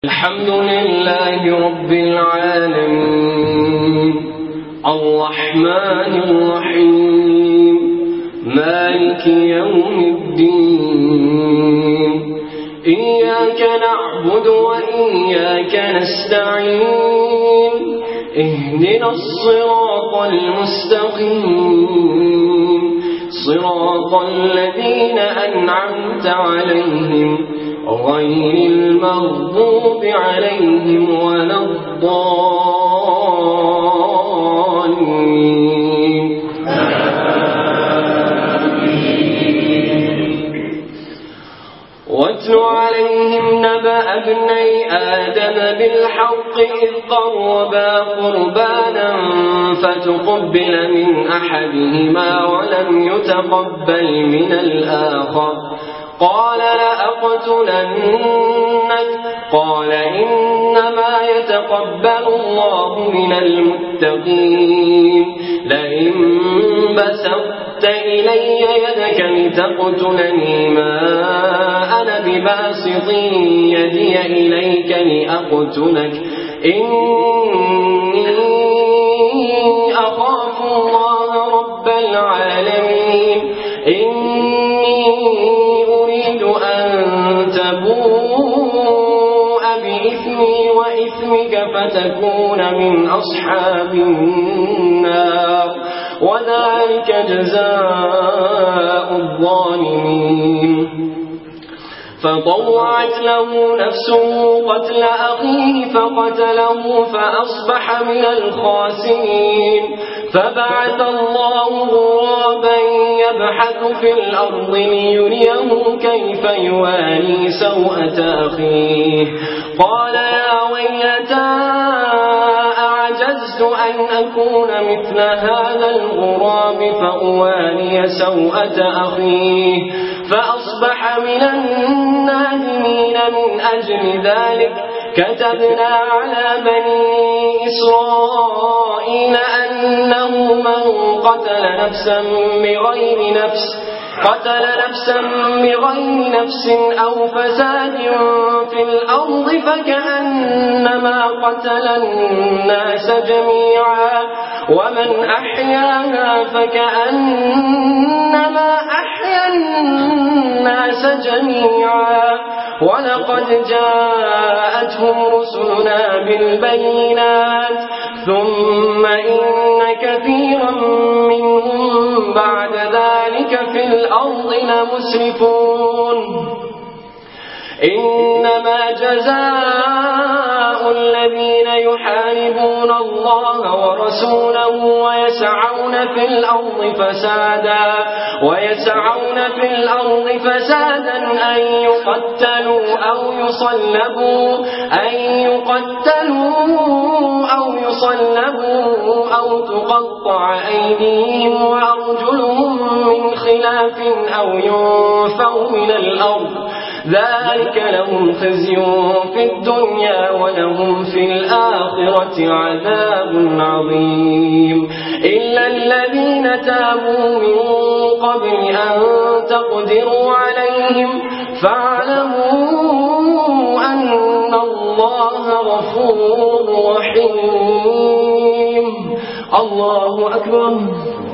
الحمد لله رب العالمين الرحمن الرحيم مالك يوم الدين إياك نعبد وإياك نستعين اهدنا الصراط المستقيم صراط الذين أنعمت عليهم غير المغضوب عليهم ولا الضالين واتل عليهم نبأ ابني آدم بالحق إذ قربا قربانا فتقبل من أحدهما ولم يتقبل من الآخر قال لأقتلنك قال إنما يتقبل الله من المتقين لئن بسطت إلي يدك لتقتلني ما أنا بباسط يدي إليك لأقتلك إني أخاف الله رب العالمين إني أريد أن تبوء بإثمي وإثمك فتكون من أصحاب النار وذلك جزاء الظالمين فطوعت له نفسه قتل أخيه فقتله فأصبح من الخاسرين فبعث الله غرابا يبحث في الأرض ليريه كيف يواري سوءة أخيه قال يا ويلتى أعجزت أن أكون مثل هذا الغراب فأواري سوءة أخيه فأصبح من النادمين من أجل ذلك كتبنا على بني إسرائيل أنه من قتل نفسا بغير نفس أو فساد في الأرض فكأنما قتل الناس جميعا ومن أحياها فكأنما أحيا الناس جميعا ولقد جاءتهم رسلنا بالبينات ثم إن كثيرا منهم بعد ذلك في الأرض لمسرفون إنما جزاء الذين يحاربون الله ورسوله ويسعون في الأرض فسادا أن يقتلوا أو يصلبوا أو تقطع أيديهم وأرجلهم من خلاف أو ينفوا من الأرض ذلك لهم خزي في الدنيا ولهم في الآخرة عذاب عظيم إلا الذين تابوا من قبل أن تقدروا عليهم فاعلموا أن الله غفور رحيم الله أكبر